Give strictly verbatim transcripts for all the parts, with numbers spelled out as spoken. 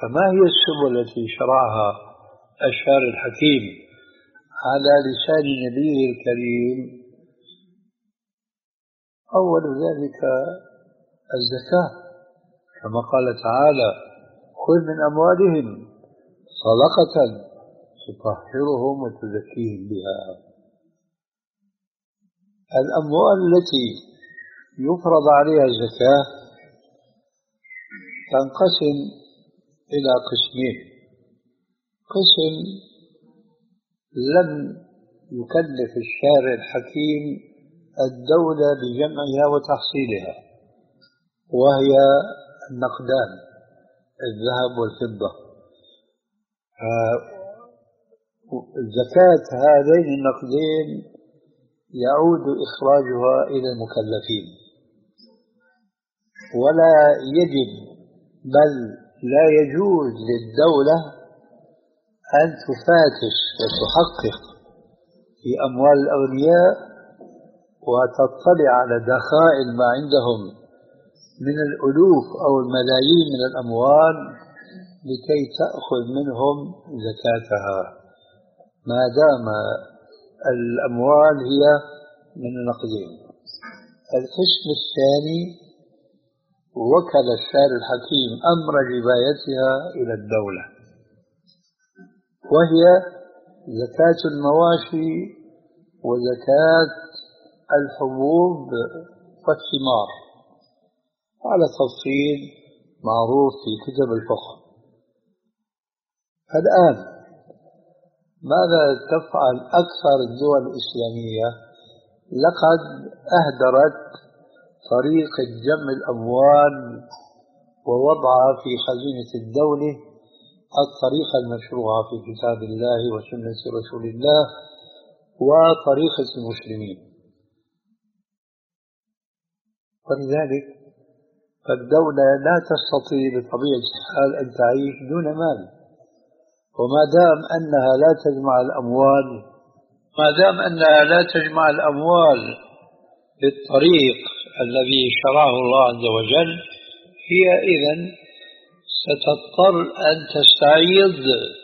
فما هي السبل التي شرعها الشارع الحكيم على لسان نبيه الكريم؟ أول ذلك الزكاة، كما قال تعالى: خذ من أموالهم صدقة تطهرهم وتزكيهم بها. الأموال التي يفرض عليها الزكاة تنقسم إلى قسمين: قسم لم يكلف الشارع الحكيم الدولة بجمعها وتحصيلها، وهي النقدان، الذهب والفضة. زكاة هذين النقدين يعود إخراجها إلى المكلفين، ولا يجب بل لا يجوز للدولة أن تفاتش وتحقق في أموال الأغنياء وتطلع على دخائل ما عندهم من الألوف أو الملايين من الأموال لكي تأخذ منهم زكاتها، ما دام الأموال هي من النقدين. القسم الثاني وكل الشارع الحكيم أمر جبايتها إلى الدولة، وهي زكاة المواشي وزكاة الحبوب والثمار، على تفصيل معروف في كتب الفقه. الآن ماذا تفعل أكثر الدول الإسلامية؟ لقد أهدرت طريقة جمع الأموال ووضعها في خزينة الدولة الطريقة المشروعة في كتاب الله وسنة رسول الله وطريقة المسلمين. ولذلك فالدولة لا تستطيع بطبيعة الحال أن تعيش دون مال، وما دام أنها لا تجمع الأموال ما دام أنها لا تجمع الأموال بالطريق الذي شرعه الله عز وجل، هي إذن ستضطر أن تستعيض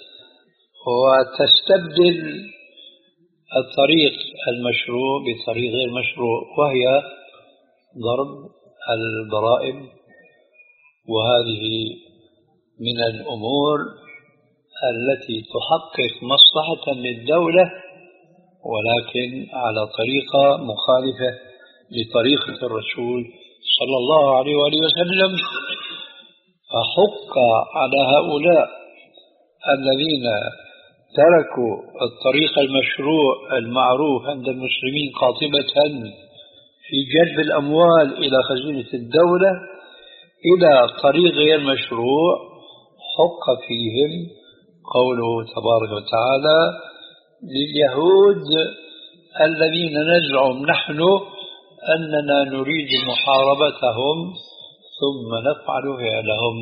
وتستبدل الطريق المشروع بطريق غير مشروع، وهي ضرب الضرائب. وهذه من الأمور التي تحقق مصلحة للدولة، ولكن على طريقة مخالفة لطريقة الرسول صلى الله عليه وآله وسلم. فحق على هؤلاء الذين تركوا الطريق المشروع المعروف عند المسلمين قاطبة في جلب الأموال إلى خزينة الدولة إلى طريق غير مشروع، حق فيهم قوله تبارك وتعالى: لليهود الذين نزعم نحن أننا نريد محاربتهم ثم نفعل فعلهم.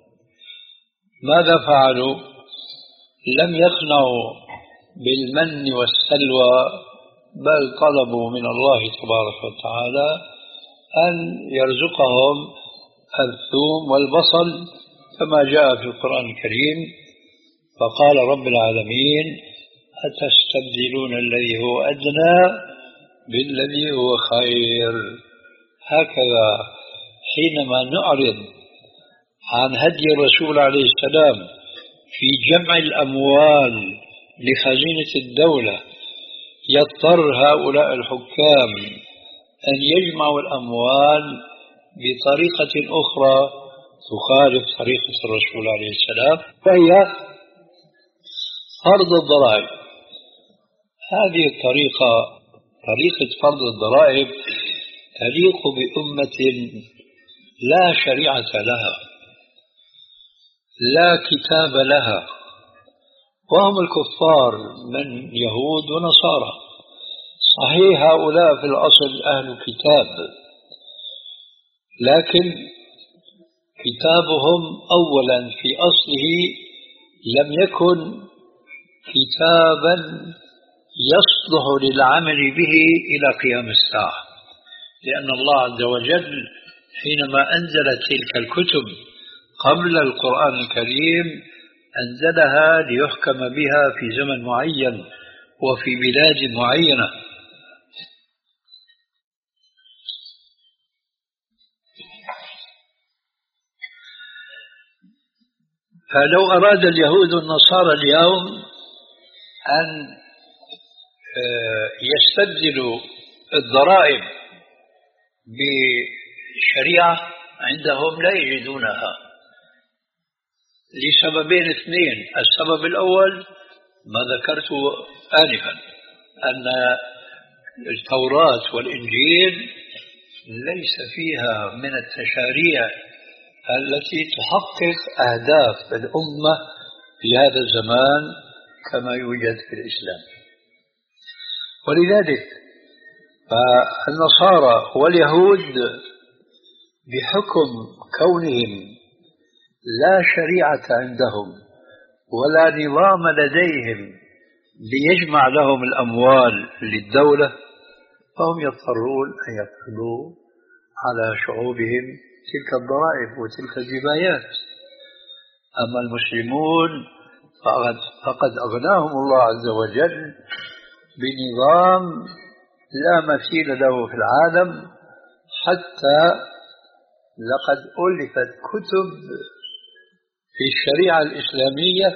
ماذا فعلوا؟ لم يقنعوا بالمن والسلوى، بل طلبوا من الله تبارك وتعالى أن يرزقهم الثوم والبصل كما جاء في القرآن الكريم. فقال رب العالمين: أتستبدلون الذي هو أدنى بالذي هو خير. هكذا حينما نعرض عن هدي الرسول عليه السلام في جمع الأموال لخزينة الدولة، يضطر هؤلاء الحكام أن يجمعوا الأموال بطريقة أخرى تخالف طريقة الرسول عليه السلام، وهي فرض الضرائب. هذه الطريقة، طريقة فرض الضرائب، تليق بأمة لا شريعة لها، لا كتاب لها، وهم الكفار من يهود ونصارى. صحيح هؤلاء في الأصل أهل كتاب، لكن كتابهم أولا في أصله لم يكن كتابا يصلح للعمل به إلى قيام الساعة، لأن الله عز وجل حينما أنزل تلك الكتب قبل القرآن الكريم أنزلها ليحكم بها في زمن معين وفي بلاد معينة. فلو أراد اليهود والنصارى اليوم أن يستبدلوا الضرائب بشريعة عندهم لا يجدونها لسببين اثنين. السبب الأول ما ذكرته آنفا، أن التوراة والإنجيل ليس فيها من التشاريع التي تحقق أهداف الأمة في هذا الزمان كما يوجد في الإسلام. ولذلك فالنصارى واليهود بحكم كونهم لا شريعة عندهم ولا نظام لديهم ليجمع لهم الأموال للدولة، فهم يضطرون أن يدخلوا على شعوبهم تلك الضرائب وتلك الجبايات. أما المسلمون فقد, فقد أغناهم الله عز وجل بنظام لا مثيل له في العالم، حتى لقد ألفت كتب في الشريعة الإسلامية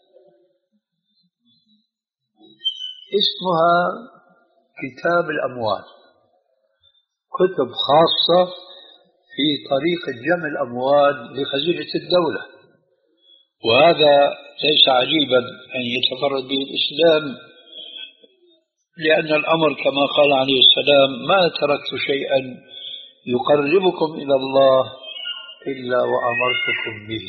اسمها كتاب الأموال، كتب خاصة في طريقة جمع الأموال لخزينة الدولة. وهذا ليس عجيبا أن يتفرد به الإسلام، لأن الأمر كما قال عليه السلام: ما تركت شيئا يقربكم إلى الله إلا وأمرتكم به.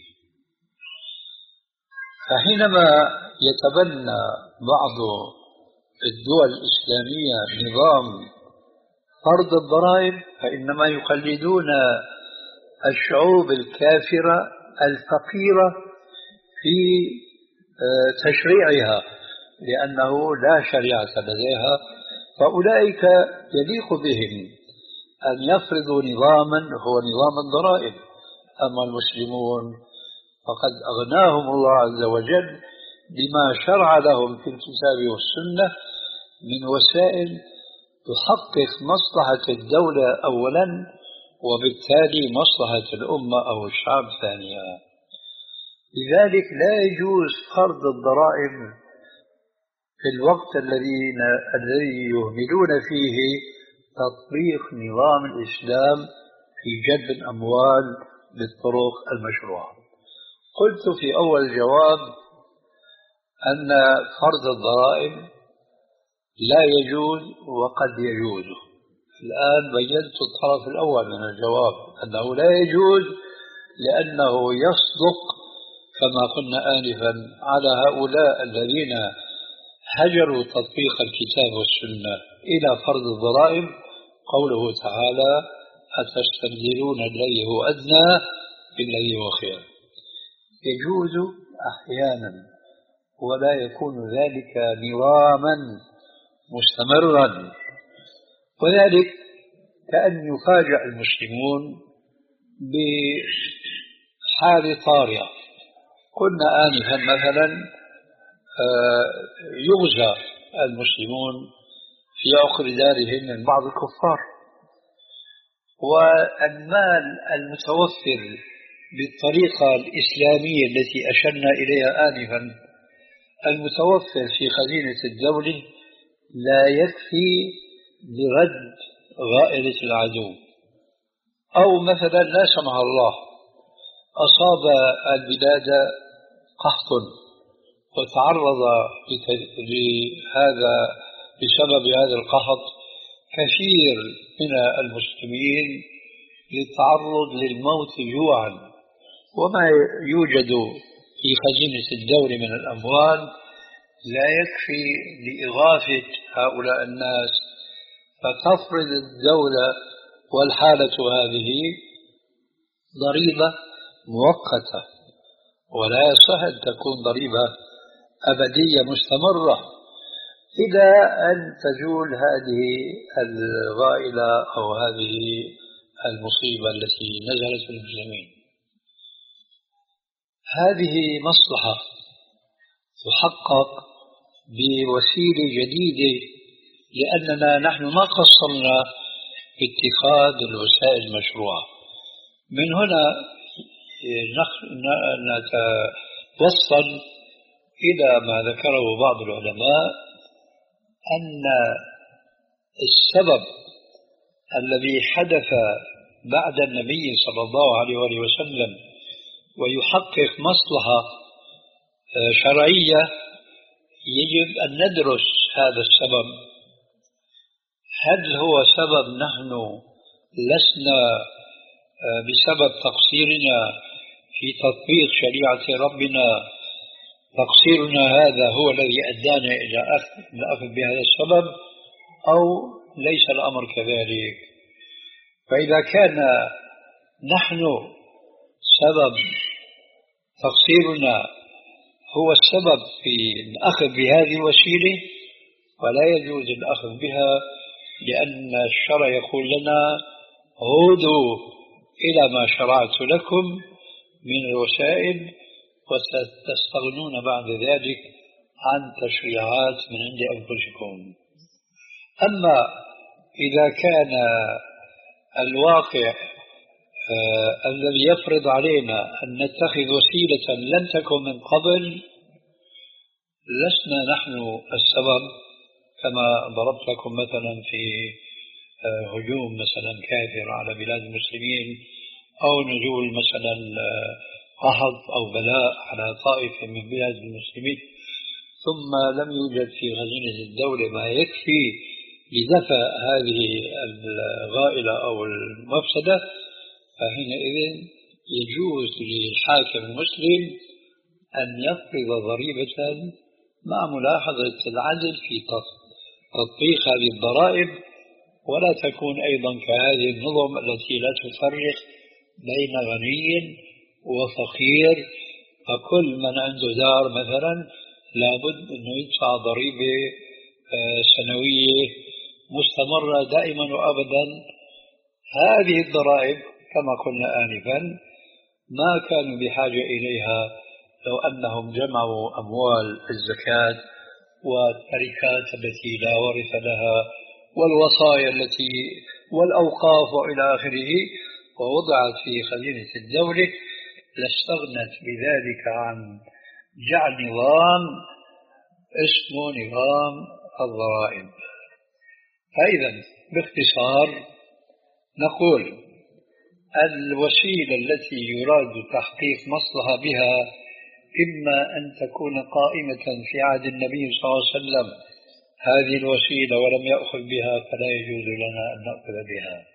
فحينما يتبنى بعض الدول الإسلامية نظام فرض الضرائب فإنما يقلدون الشعوب الكافرة الفقيرة في تشريعها، لأنه لا شريعة لديها، فأولئك يليق بهم أن يفرضوا نظاما هو نظام الضرائب. أما المسلمون فقد أغناهم الله عز وجل بما شرع لهم في الكتاب والسنة من وسائل تحقق مصلحة الدولة أولا، وبالتالي مصلحة الأمة أو الشعب ثانيا. لذلك لا يجوز فرض الضرائب في الوقت الذي الذي يهملون فيه تطبيق نظام الإسلام في جلب الأموال بالطرق المشروعة. قلت في أول الجواب أن فرض الضرائب لا يجوز وقد يجوز. الآن بينت الطرف الأول من الجواب أنه لا يجوز لأنه يصدق كما قلنا آنفا على هؤلاء الذين هجروا تطبيق الكتاب والسنة إلى فرض الضرائب قوله تعالى: أتستبدلون الذي هو أدنى بالذي هو خير. يجوز أحيانا ولا يكون ذلك نظاما مستمرا، وذلك كأن يفاجأ المسلمون بحال طارئة. قلنا آنفا مثلا يغزى المسلمون في عقر دارهم من بعض الكفار، والمال المتوفر بالطريقة الإسلامية التي أشرنا إليها آنفا المتوفر في خزينة الدولة لا يكفي لرد غائلة العدو. أو مثلا لا سمح الله أصاب البلاد قحط وتعرض لهذا بسبب هذا القحط كثير من المسلمين للتعرض للموت جوعا، وما يوجد في خزينة الدولة من الأموال لا يكفي لإغاثة هؤلاء الناس، فتفرض الدولة والحالة هذه ضريبة مؤقتة، ولا يصح أن تكون ضريبة أبدية مستمرة إلى أن تزول هذه الغائلة أو هذه المصيبة التي نزلت بالمسلمين. هذه مصلحة تحقق بوسيلة جديدة، لأننا نحن ما قصرنا في اتخاذ الوسائل المشروعة. من هنا نتوصل إلى ما ذكره بعض العلماء، أن السبب الذي حدث بعد النبي صلى الله عليه وآله وسلم ويحقق مصلحة شرعية يجب أن ندرس هذا السبب. هل هو سبب نحن لسنا بسبب تقصيرنا في تطبيق شريعة ربنا، تقصيرنا هذا هو الذي أدانا إلى الأخذ بهذا السبب، أو ليس الأمر كذلك؟ فإذا كان نحن سبب تقصيرنا هو السبب في الأخذ بهذه الوسيلة، فلا يجوز الأخذ بها، لأن الشرع يقول لنا عودوا إلى ما شرعت لكم من الوسائل وستستغنون بعد ذلك عن تشريعات من عند أنفسكم. أما إذا كان الواقع آه الذي يفرض علينا أن نتخذ وسيلة لم تكن من قبل، لسنا نحن السبب، كما ضربت لكم مثلا في آه هجوم مثلا كافر على بلاد المسلمين، أو نزول مثلا قحط أو بلاء على طائفة من بلاد المسلمين، ثم لم يوجد في خزينة الدولة ما يكفي لدفع هذه الغائلة أو المفسدة، فحينئذ يجوز للحاكم المسلم أن يفرض ضريبة مع ملاحظة العدل في تطبيق هذه الضرائب، ولا تكون أيضا كهذه النظم التي لا تفرق بين غني وفقير، فكل من عنده دار مثلا لابد أنه يدفع ضريبة سنوية مستمرة دائما وأبدا. هذه الضرائب كما قلنا آنفا ما كانوا بحاجة إليها لو أنهم جمعوا أموال الزكاة والتركات التي لا ورث لها والوصايا التي والأوقاف وإلى آخره، ووضعت في خزينة الدولة، لاستغنت بذلك عن جعل نظام اسمه نظام الضرائب. فإذا باختصار نقول الوسيلة التي يراد تحقيق مصلحة بها إما أن تكون قائمة في عهد النبي صلى الله عليه وسلم هذه الوسيلة ولم يأخذ بها، فلا يجوز لنا أن نأخذ بها.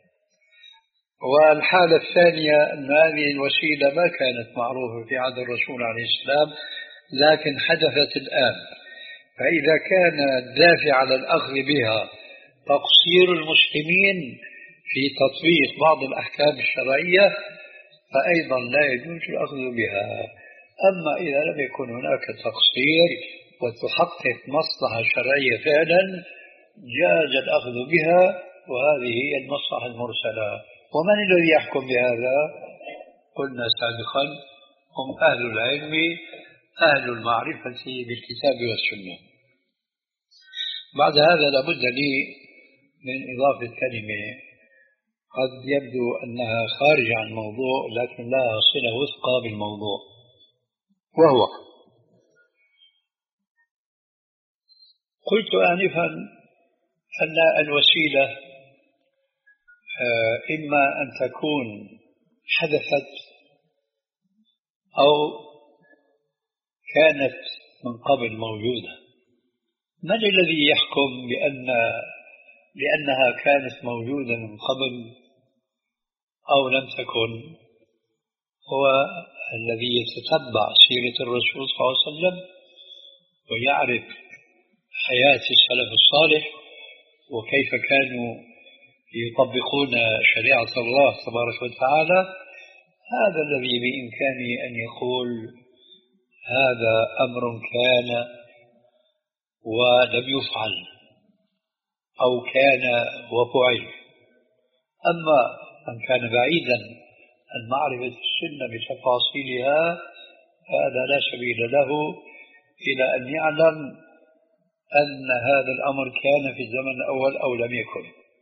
والحالة الثانية أن هذه الوسيلة ما كانت معروفة في عهد الرسول عليه السلام لكن حدثت الآن، فإذا كان الدافع على الأخذ بها تقصير المسلمين في تطبيق بعض الأحكام الشرعية، فأيضا لا يجوز الأخذ بها. أما إذا لم يكن هناك تقصير وتحقق مصلحة شرعية فعلا، جاز الأخذ بها، وهذه هي المصلحة المرسلة. ومن الذي يحكم بهذا؟ قلنا سابقا هم أهل العلم، أهل المعرفة بالكتاب والسنة. بعد هذا لابد لي من إضافة كلمة قد يبدو أنها خارجة عن الموضوع لكن لها صلة وثقة بالموضوع، وهو قلت آنفا أن الوسيلة إما أن تكون حدثت أو كانت من قبل موجودة. من الذي يحكم بأن لأنها كانت موجودة من قبل أو لم تكن؟ هو الذي يتتبع سيرة الرسول صلى الله عليه وسلم ويعرف حياة السلف الصالح وكيف كانوا يطبقون شريعة الله تبارك وتعالى. هذا الذي بإمكانه أن يقول هذا أمر كان ولم يفعل أو كان وفعل. أما من كان بعيدا عن معرفة السنة بتفاصيلها هذا لا سبيل له إلى أن يعلم أن هذا الأمر كان في الزمن الأول أو لم يكن.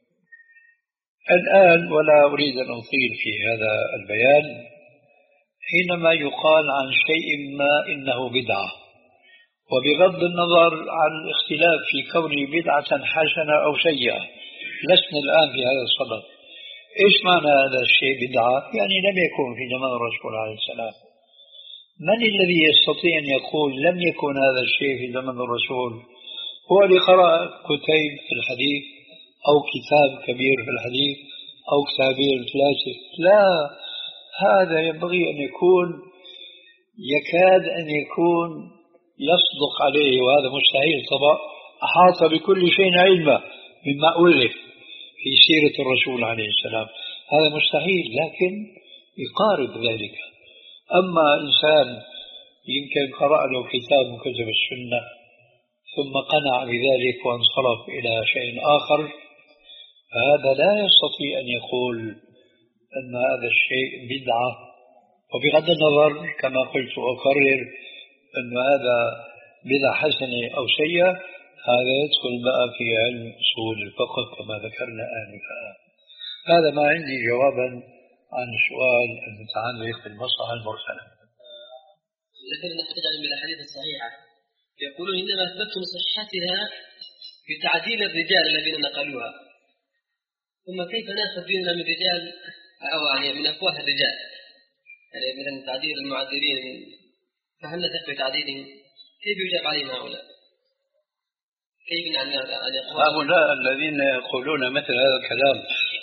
الآن ولا أريد أن أطيل في هذا البيان، حينما يقال عن شيء ما إنه بدعة، وبغض النظر عن الاختلاف في كونه بدعة حسنة أو سيئة، لسنا الآن في هذا الصدد. إيش معنى هذا الشيء بدعة؟ يعني لم يكن في زمن الرسول عليه السلام. من الذي يستطيع أن يقول لم يكن هذا الشيء في زمن الرسول؟ هو اللي قرأ كتيب في الحديث أو كتاب كبير في الحديث أو كتابين ثلاثة. لا، هذا ينبغي أن يكون يكاد أن يكون يصدق عليه، وهذا مستحيل طبعا. أحاط بكل شيء علما مما ألف في سيرة الرسول عليه السلام، هذا مستحيل، لكن يقارب ذلك. أما إنسان يمكن قرأ له كتاب وكتب السنة ثم قنع بذلك وانصرف إلى شيء آخر، فهذا لا يستطيع أن يقول أن هذا الشيء بدعة. وبغض النظر كما قلت وأكرر أن هذا بدعة حسنة أو سيئة، هذا يدخل بقى في علم أصول الفقه كما ذكرنا آنفا. هذا ما عندي جوابا عن السؤال المتعلق بالمصلحة المرسلة. ذكرنا احتجاج بالأحاديث الصحيحة، يقولون إنما أثبتوا صحتها بتعديل الرجال الذين نقلوها، ثم كيف نأخذ ديننا من رجال أو يعني من أفواه الرجال، يعني مثلا تعديل المعدلين، فهل نثق بتعديلهم؟ كيف يجاب عليهم هؤلاء؟ كيف يعني هؤلاء الذين يقولون مثل هذا الكلام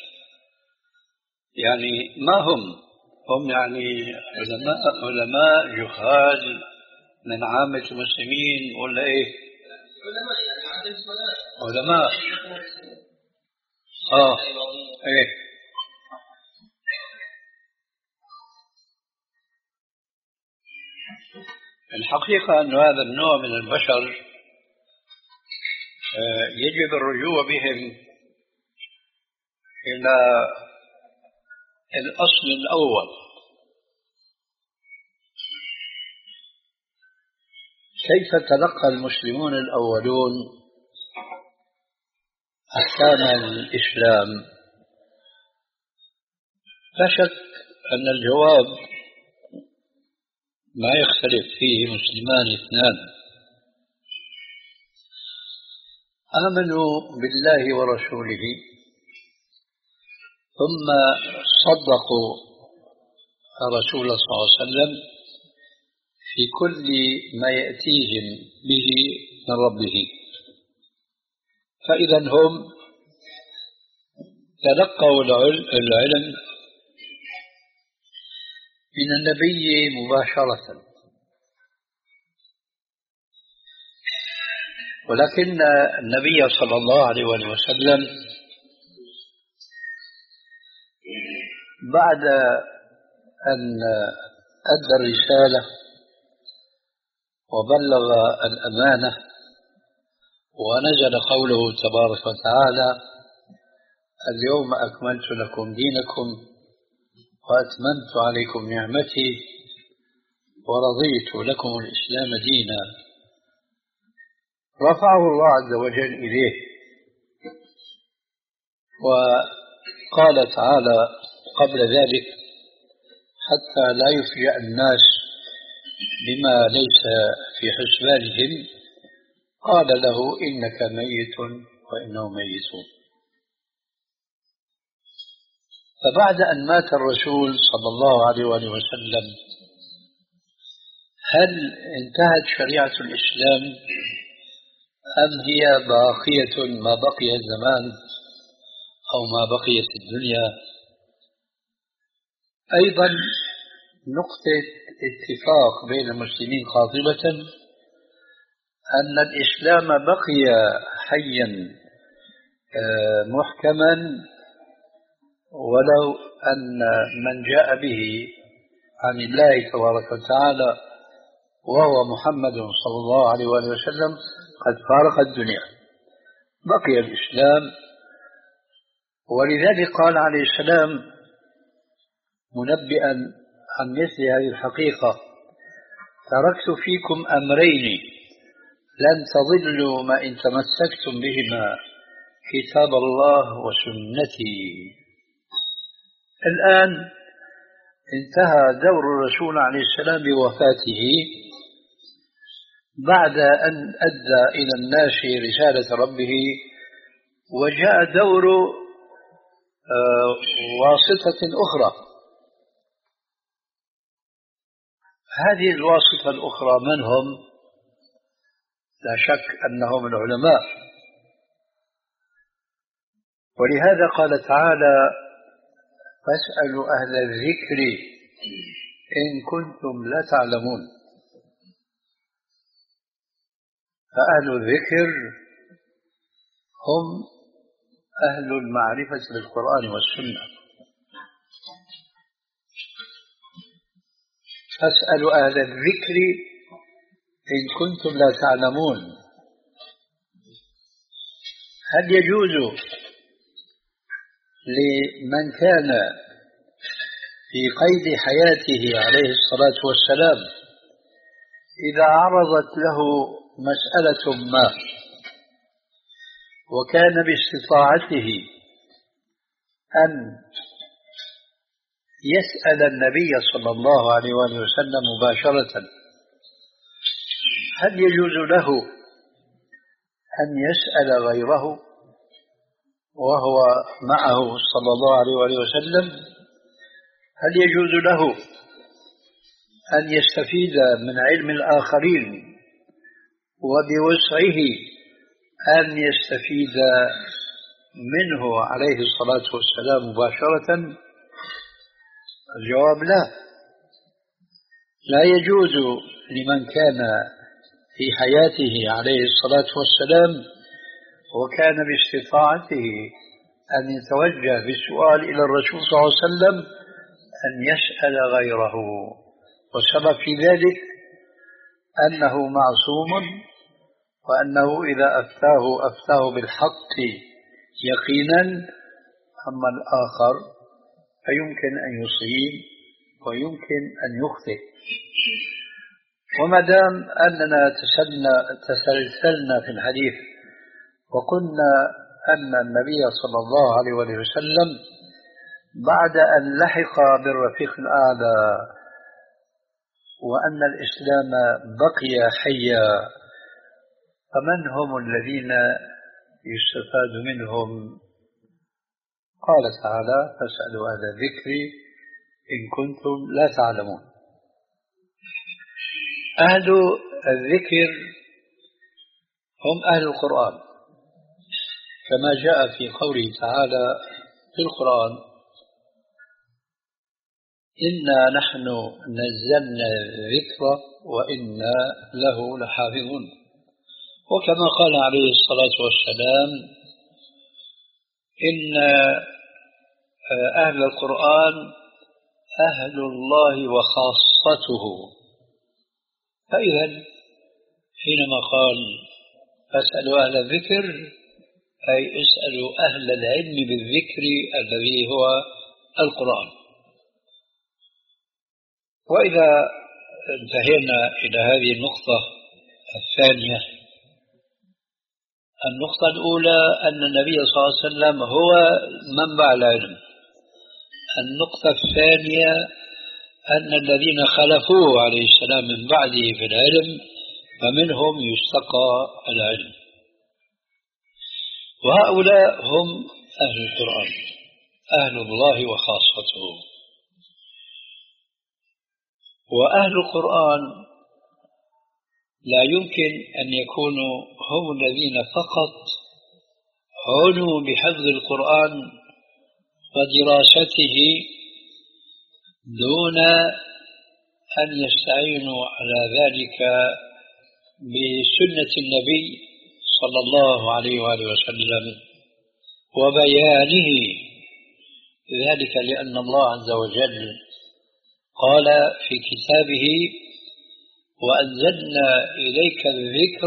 يعني ما هم هم يعني علماء علماء جهال من عامة المسلمين ولا ايه؟ علماء يعني علماء اه ايه. الحقيقة أن هذا النوع من البشر يجب الرجوع بهم إلى الأصل الأول. كيف تلقى المسلمون الأولون أحكام الإسلام؟ لا شك أن الجواب ما يختلف فيه مسلمان اثنان: آمنوا بالله ورسوله ثم صدقوا الرسول صلى الله عليه وسلم في كل ما يأتيهم به من ربه، فإذا هم تلقوا العلم من النبي مباشرة. ولكن النبي صلى الله عليه وسلم بعد أن أدى الرسالة وبلغ الأمانة ونزل قوله تبارك وتعالى: اليوم أكملت لكم دينكم وأتممت عليكم نعمتي ورضيت لكم الإسلام دينا، رفعه الله عز وجل إليه وقال تعالى قبل ذلك: حتى لا يفجأ الناس بما ليس في حسبانهم، قال له: إنك ميت وإنهم ميتون. فبعد أن مات الرسول صلى الله عليه وسلم، هل انتهت شريعة الإسلام أم هي باقية ما بقي الزمان أو ما بقيت الدنيا؟ أيضا نقطة اتفاق بين المسلمين قاطبة أن الإسلام بقي حيا محكما، ولو أن من جاء به عن الله تبارك وتعالى وهو محمد صلى الله عليه وسلم قد فارق الدنيا، بقي الإسلام. ولذلك قال عليه السلام منبئا عن مثل هذه الحقيقة: تركت فيكم أمرين لن تضلوا ما إن تمسكتم بهما كتاب الله وسنتي. الآن انتهى دور الرسول عليه السلام بوفاته بعد أن أدى إلى الناس رسالة ربه، وجاء دور واسطة أخرى. هذه الواسطة الأخرى من هم؟ لا شك أنهم العلماء. ولهذا قال تعالى: فاسألوا أهل الذكر إن كنتم لا تعلمون. فأهل الذكر هم أهل المعرفة بالقرآن والسنة. فاسألوا أهل الذكر إن كنتم لا تعلمون. هل يجوز لمن كان في قيد حياته عليه الصلاة والسلام إذا عرضت له مسألة ما وكان باستطاعته أن يسأل النبي صلى الله عليه وآله وسلم مباشرة، هل يجوز له أن يسأل غيره وهو معه صلى الله عليه وآله وسلم؟ هل يجوز له أن يستفيد من علم الآخرين وبوسعه أن يستفيد منه عليه الصلاة والسلام مباشرة؟ الجواب لا. لا يجوز لمن كان في حياته عليه الصلاة والسلام وكان باستطاعته أن يتوجه بالسؤال إلى الرسول صلى الله عليه وسلم أن يسأل غيره. والسبب في ذلك أنه معصوم، وأنه إذا أفتاه أفتاه بالحق يقينا، أما الآخر فيمكن أن يصيب ويمكن أن يخطئ. وما دام أننا تسلسلنا في الحديث وقلنا أن النبي صلى الله عليه وسلم بعد أن لحق بالرفيق الأعلى وأن الإسلام بقي حيا، فمن هم الذين يستفاد منهم؟ قال تعالى: فاسألوا أهل الذكر إن كنتم لا تعلمون. أهل الذكر هم أهل القرآن، كما جاء في قوله تعالى في القرآن: إنا نحن نزلنا الذكر وإنا له لحافظون. وكما قال عليه الصلاة والسلام: إن أهل القرآن أهل الله وخاصته. فإذا حينما قال فاسألوا أهل الذكر أي اسألوا أهل العلم بالذكر الذي هو القرآن. وإذا انتهينا إلى هذه النقطة الثانية، النقطة الأولى أن النبي صلى الله عليه وسلم هو منبع العلم. النقطة الثانية أن الذين خلفوه عليه السلام من بعده في العلم فمنهم يستقى العلم، وهؤلاء هم أهل القرآن، أهل الله وخاصته. وأهل القرآن لا يمكن أن يكونوا هم الذين فقط عنوا بحفظ القرآن ودراسته دون أن يستعينوا على ذلك بسنة النبي صلى الله عليه وآله وسلم وبيانه ذلك، لأن الله عز وجل قال في كتابه: وأنزلنا إليك الذكر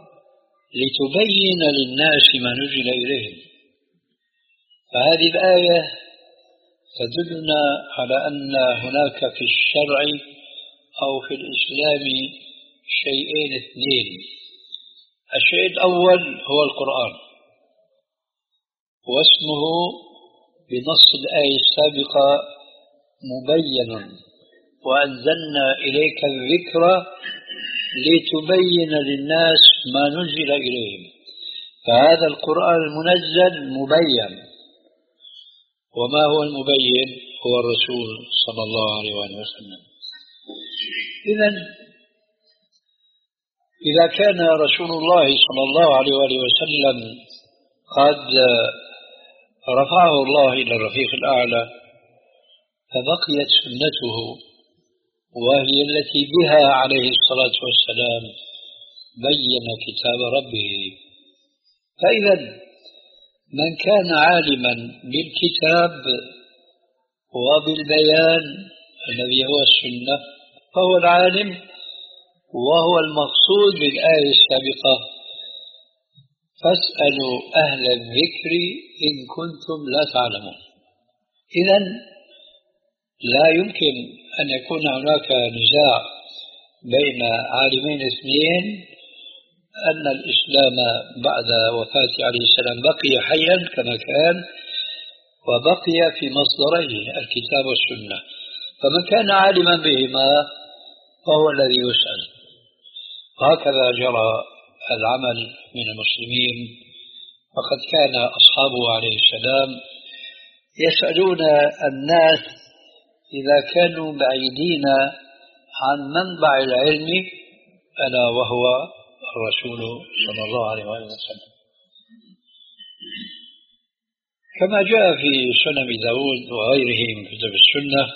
لتبين للناس ما نزل إليهم. فهذه الآية تدلنا على أن هناك في الشرع أو في الإسلام شيئين اثنين. الشيء الأول هو القرآن، واسمه بنص الآية السابقة مبين، وأنزلنا إليك الذكر لتبين للناس ما نزل إليهم. فهذا القرآن المنزل مبين، وما هو المبين؟ هو الرسول صلى الله عليه وسلم. إذن إذا كان رسول الله صلى الله عليه وسلم قد رفعه الله إلى الرفيق الأعلى، فبقيت سنته وهي التي بها عليه الصلاة والسلام بين كتاب ربه. فإذا من كان عالما بالكتاب وبالبيان الذي هو السنة فهو العالم، وهو المقصود بالآية السابقة: فاسألوا أهل الذكر إن كنتم لا تعلمون. إذن لا يمكن أن يكون هناك نزاع بين عالمين اثنين أن الإسلام بعد وفاة عليه السلام بقي حيا كما كان، وبقي في مصدريه الكتاب والسنة. فمن كان عالما بهما فهو الذي يسأل. هكذا جرى العمل من المسلمين، فقد كان أصحابه عليه السلام يسألون الناس إذا كانوا بعيدين عن منبع العلم ألا وهو الرسول صلى الله عليه وسلم. كما جاء في سنن داود وغيره من كتب السنة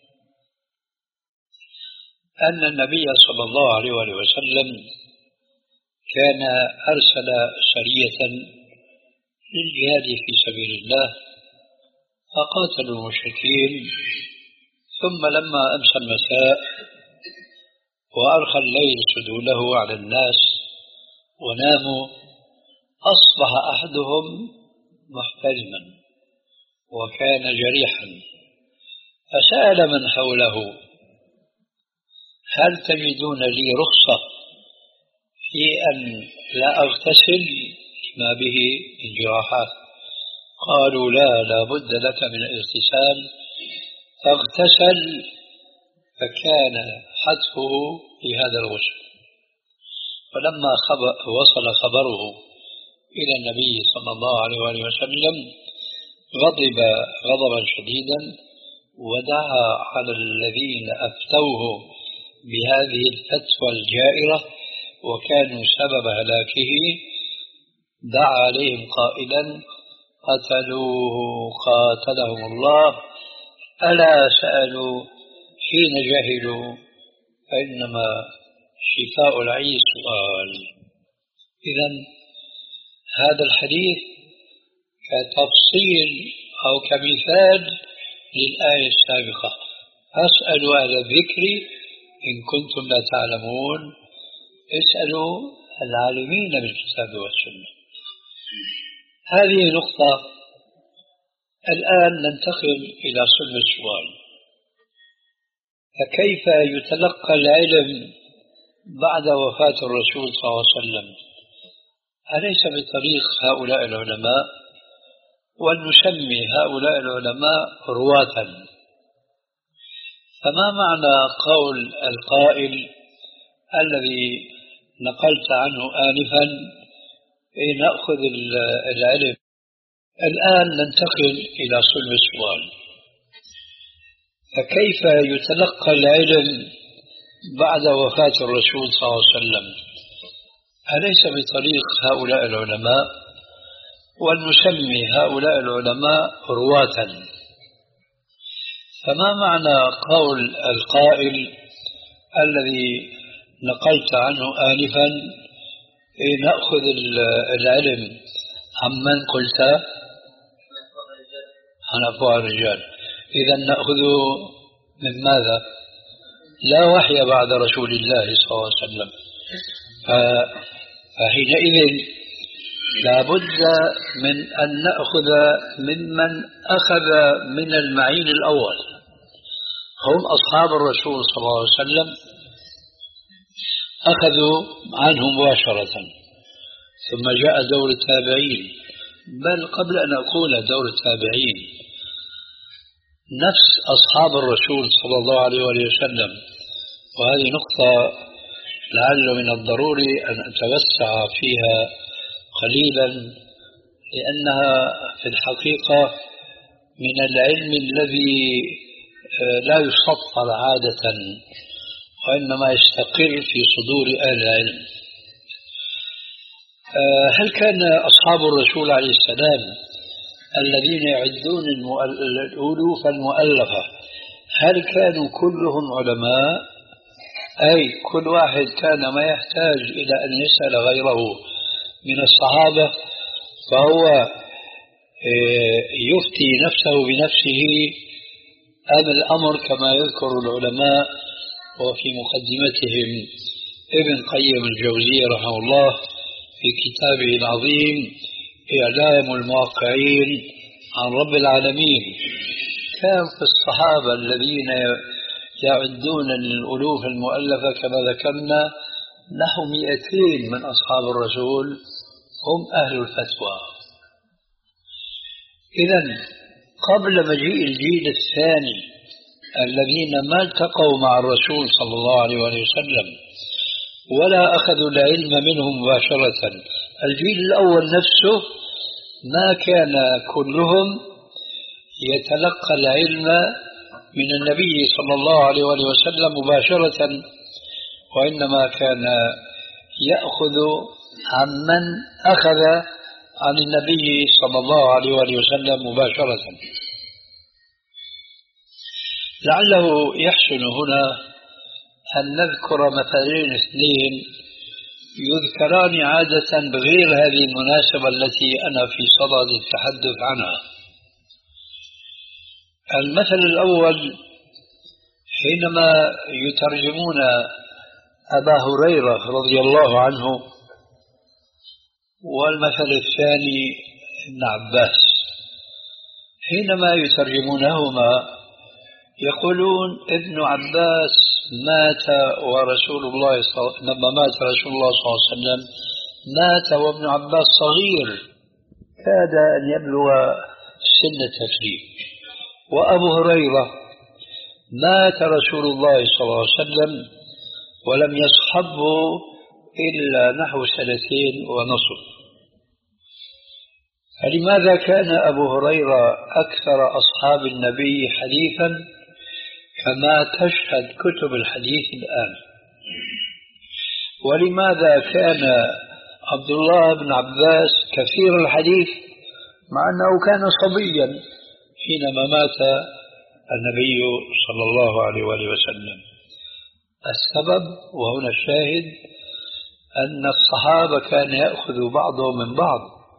أن النبي صلى الله عليه وسلم كان أرسل سرية للجهاد في سبيل الله فقاتلوا المشركين، ثم لما أمسى المساء وأرخى الليل سدوله على الناس وناموا أصبح أحدهم محتلما وكان جريحا، فسأل من حوله: هل تجدون لي رخصة في أن لا أغتسل لما به من جراحات؟ قالوا: لا لا بد لك من الاغتسال. فاغتسل فكان حتفه في هذا الغسل. فلما خبر وصل خبره إلى النبي صلى الله عليه وسلم غضب غضبا شديدا ودعا على الذين أفتوه بهذه الفتوى الجائرة وكانوا سبب هلاكه، دعا عليهم قائلا: قتلوه قاتلهم الله، ألا سألوا حين جهلوا فإنما شفاء العي سؤال. إذن هذا الحديث كتفصيل أو كمثال للآية السابقة: أسألوا أهل الذكر إن كنتم لا تعلمون. اسألوا العالمين بالكتاب والسنة. هذه نقطة. الآن ننتقل إلى صلب السؤال: فكيف يتلقى العلم بعد وفاة الرسول صلى الله عليه وسلم؟ أليس بطريق هؤلاء العلماء؟ ولنسمي هؤلاء العلماء رواة. فما معنى قول القائل الذي نقلت عنه آنفا: نأخذ العلم؟ الآن ننتقل إلى صلب السؤال: فكيف يتلقى العلم بعد وفاة الرسول صلى الله عليه وسلم؟ أليس بطريق هؤلاء العلماء؟ ولنسمي هؤلاء العلماء رواة. فما معنى قول القائل الذي نقلت عنه آنفا: نأخذ العلم عمن قلت؟ عن أفواه الرجال. إذن نأخذ من ماذا؟ لا وحي بعد رسول الله صلى الله عليه وسلم، فحينئذ لا بد من أن نأخذ ممن أخذ من المعين الأول، هم أصحاب الرسول صلى الله عليه وسلم أخذوا عنه مباشرة، ثم جاء دور التابعين، بل قبل أن أقول دور التابعين نفس أصحاب الرسول صلى الله عليه وآله وسلم. وهذه نقطة لعل من الضروري أن أتوسع فيها قليلا، لأنها في الحقيقة من العلم الذي لا يسطر عادة، وإنما يستقر في صدور أهل العلم. هل كان أصحاب الرسول عليه السلام الذين يعدون الألوف المؤلفة هل كانوا كلهم علماء؟ أي كل واحد كان ما يحتاج إلى أن يسأل غيره من الصحابة فهو يفتي نفسه بنفسه، أم الأمر كما يذكر العلماء وفي مقدمتهم ابن قيم الجوزية رحمه الله في كتابه العظيم إعلام الموقعين عن رب العالمين، كان في الصحابة الذين يعدون الألوف المؤلفة كما ذكرنا نحو مئتين من أصحاب الرسول هم أهل الفتوى. إذن قبل مجيء الجيل الثاني الذين ما التقوا مع الرسول صلى الله عليه وسلم ولا أخذوا العلم منه مباشرة، الجيل الأول نفسه ما كان كلهم يتلقى العلم من النبي صلى الله عليه وسلم مباشرة، وإنما كان يأخذ عمن أخذ عن النبي صلى الله عليه وسلم مباشرة. لعله يحسن هنا أن نذكر مثالين اثنين يذكران عادة بغير هذه المناسبة التي أنا في صدد التحدث عنها. المثل الأول حينما يترجمون أبا هريرة رضي الله عنه، والمثل الثاني ابن عباس، حينما يترجمونهما يقولون ابن عباس مات ورسول الله لما مات رسول الله صلى الله عليه وسلم مات وابن عباس صغير كاد أن يبلغ سن التكليف، وأبو هريرة مات رسول الله صلى الله عليه وسلم ولم يصحبه إلا نحو سنتين ونصف. فلماذا كان أبو هريرة أكثر أصحاب النبي حديثا كما تشهد كتب الحديث الآن؟ ولماذا كان عبد الله بن عباس كثير الحديث مع أنه كان صبيا حينما مات النبي صلى الله عليه وسلم؟ السبب وهنا الشاهد أن الصحابة كان يأخذ بعضهم من بعض.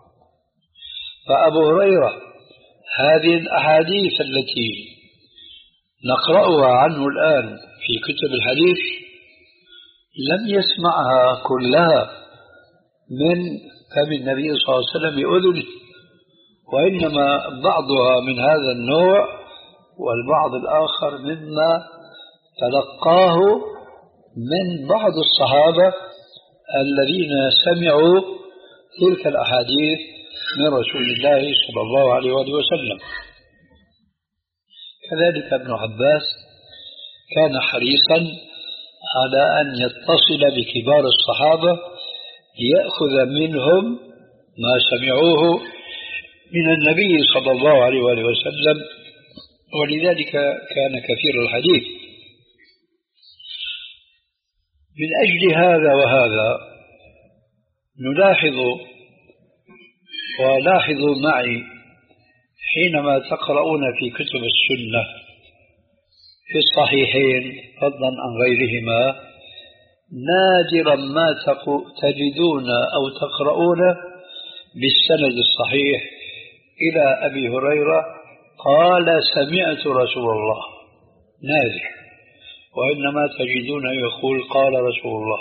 فأبو هريرة هذه الأحاديث التي نقرأها عنه الآن في كتب الحديث لم يسمعها كلها من فم النبي صلى الله عليه وسلم بأذنه، وإنما بعضها من هذا النوع والبعض الآخر مما تلقاه من بعض الصحابة الذين سمعوا تلك الأحاديث من رسول الله صلى الله عليه وسلم. كذلك ابن عباس كان حريصا على أن يتصل بكبار الصحابة ليأخذ منهم ما سمعوه من النبي صلى الله عليه وسلم، ولذلك كان كثير الحديث. من أجل هذا وهذا نلاحظ ولاحظوا معي حينما تقرؤون في كتب السنة في الصحيحين فضلا عن غيرهما نادرا ما تجدون أو تقرؤون بالسند الصحيح إلى أبي هريرة قال سمعت رسول الله، نادر، وإنما تجدون يقول قال رسول الله.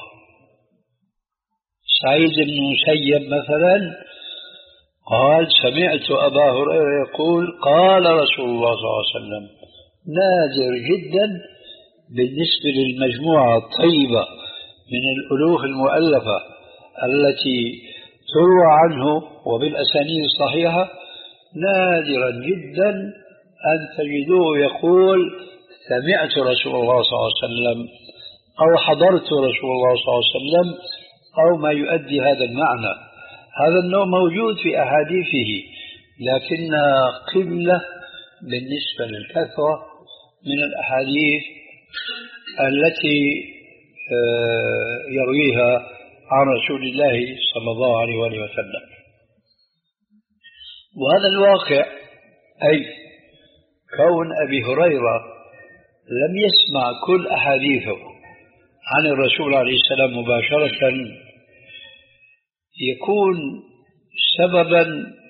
سعيد بن مسيب مثلا قال سمعت أبا هريرة يقول قال رسول الله صلى الله عليه وسلم، نادر جدا بالنسبة للمجموعة الطيبة من الألوف المؤلفة التي تروى عنه وبالأسانيد الصحيحة نادرا جدا أن تجدوه يقول سمعت رسول الله صلى الله عليه وسلم أو حضرت رسول الله صلى الله عليه وسلم أو ما يؤدي هذا المعنى. هذا النوع موجود في أحاديثه لكن قلة بالنسبة للكثرة من الأحاديث التي يرويها عن رسول الله صلى الله عليه وآله وسلم. وهذا الواقع أي كون أبي هريرة لم يسمع كل أحاديثه عن الرسول عليه السلام مباشرة يكون سببا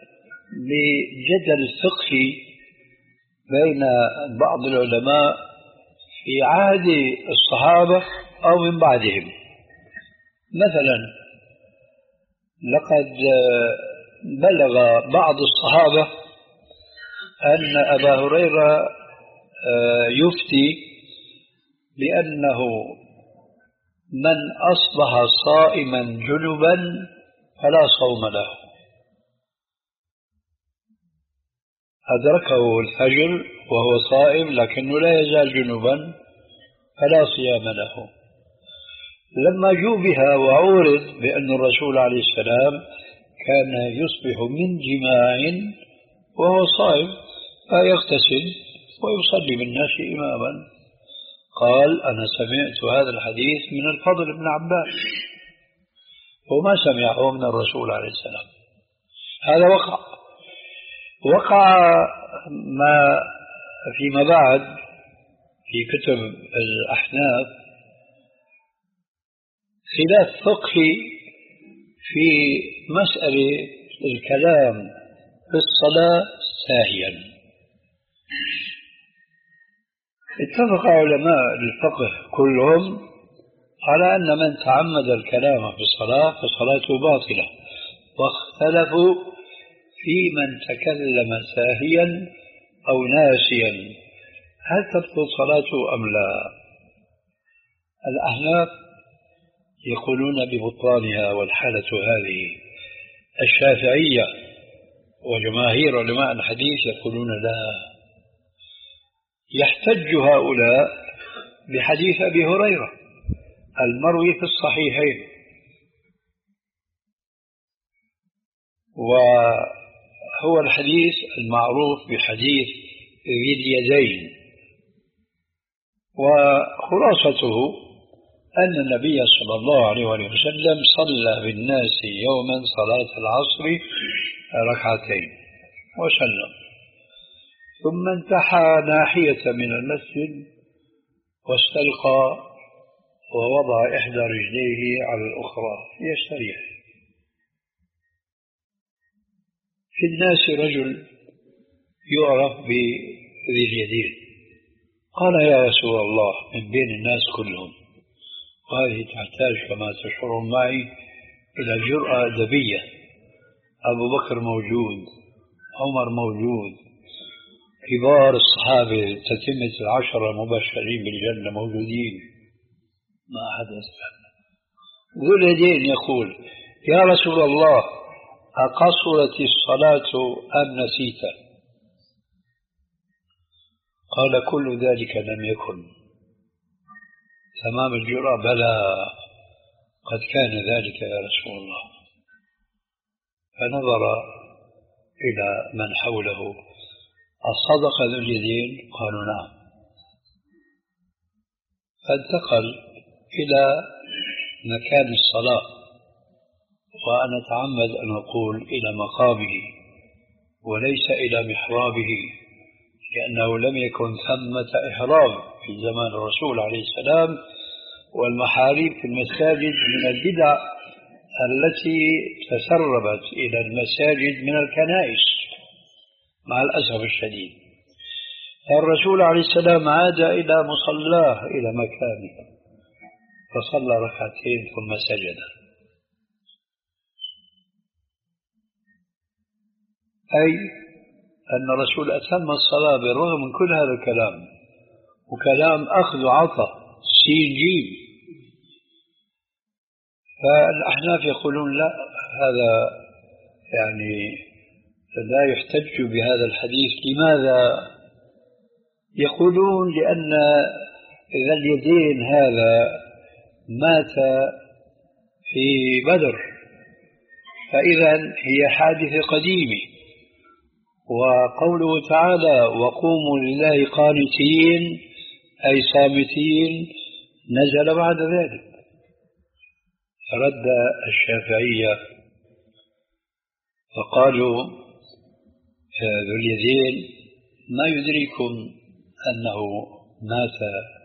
لجدل فقهي بين بعض العلماء في عهد الصحابة أو من بعدهم. مثلا لقد بلغ بعض الصحابة أن أبا هريرة يفتي بأنه من أصبح صائما جنبا فلا صوم له، أدركه الفجر وهو صائم لكنه لا يزال جنبا فلا صيام له. لما جوبها وعورض بأن الرسول عليه السلام كان يصبح من جماع وهو صائم فيغتسل ويصلي بالناس إماما، قال أنا سمعت هذا الحديث من الفضل بن عباس وما سمعه من الرسول عليه السلام. هذا وقع وقع ما فيما بعد في كتب الأحناف خلاف فقهي في مسألة الكلام في الصلاة ساهيا. اتفق علماء الفقه كلهم على أن من تعمد الكلام في الصلاة فصلاته باطلة، واختلفوا في من تكلم ساهيا أو ناسيا هل تبطل صلاته أم لا. الأحناف يقولون ببطلانها والحالة هذه، الشافعية وجماهير علماء الحديث يقولون لا. يحتج هؤلاء بحديث أبي هريرة المروي في الصحيحين، وهو الحديث المعروف بحديث ذي اليدين، وخلاصته أن النبي صلى الله عليه وسلم صلى بالناس يوما صلاة العصر ركعتين وسلم، ثم انتحى ناحية من المسجد واستلقى ووضع إحدى رجليه على الأخرى يستريح. في الناس رجل يعرف بذي اليدين، قال يا رسول الله من بين الناس كلهم، وهذه تحتاج كما تشعرون معي إلى جرأة أدبية. أبو بكر موجود، عمر موجود، كبار الصحابة تتمة العشرة المبشرين بالجنة موجودين، ما أحد يسأل. ذو اليدين يقول يا رسول الله أقصرت الصلاة أم نسيت؟ قال كل ذلك لم يكن. تمام الجرأة بلى قد كان ذلك يا رسول الله. فنظر إلى من حوله أصدق ذو اليدين؟ قالوا نعم. فانتقل إلى مكان الصلاة، وأنا أتعمد أن أقول إلى مقامه وليس إلى محرابه، لأنه لم يكن ثمة إحرام في زمان الرسول عليه السلام، والمحاريب في المساجد من البدع التي تسربت إلى المساجد من الكنائس مع الأسف الشديد. الرسول عليه السلام عاد إلى مصلاه إلى مكانه فصلى ركعتين ثم سجد. أي أن الرسول أتم الصلاة بالرغم من كل هذا الكلام، وكلام أخذ وعطى سين جيم، فالأحناف يقولون لا، هذا يعني لا يحتج بهذا الحديث. لماذا؟ يقولون لأن ذا اليدين هذا مات في بدر، فإذا هي حادثة قديمة، وقوله تعالى وقوموا لله قانتين أي صامتين نزل بعد ذلك. فرد الشافعية فقالوا ذو اليدين ما يدريكم أنه مات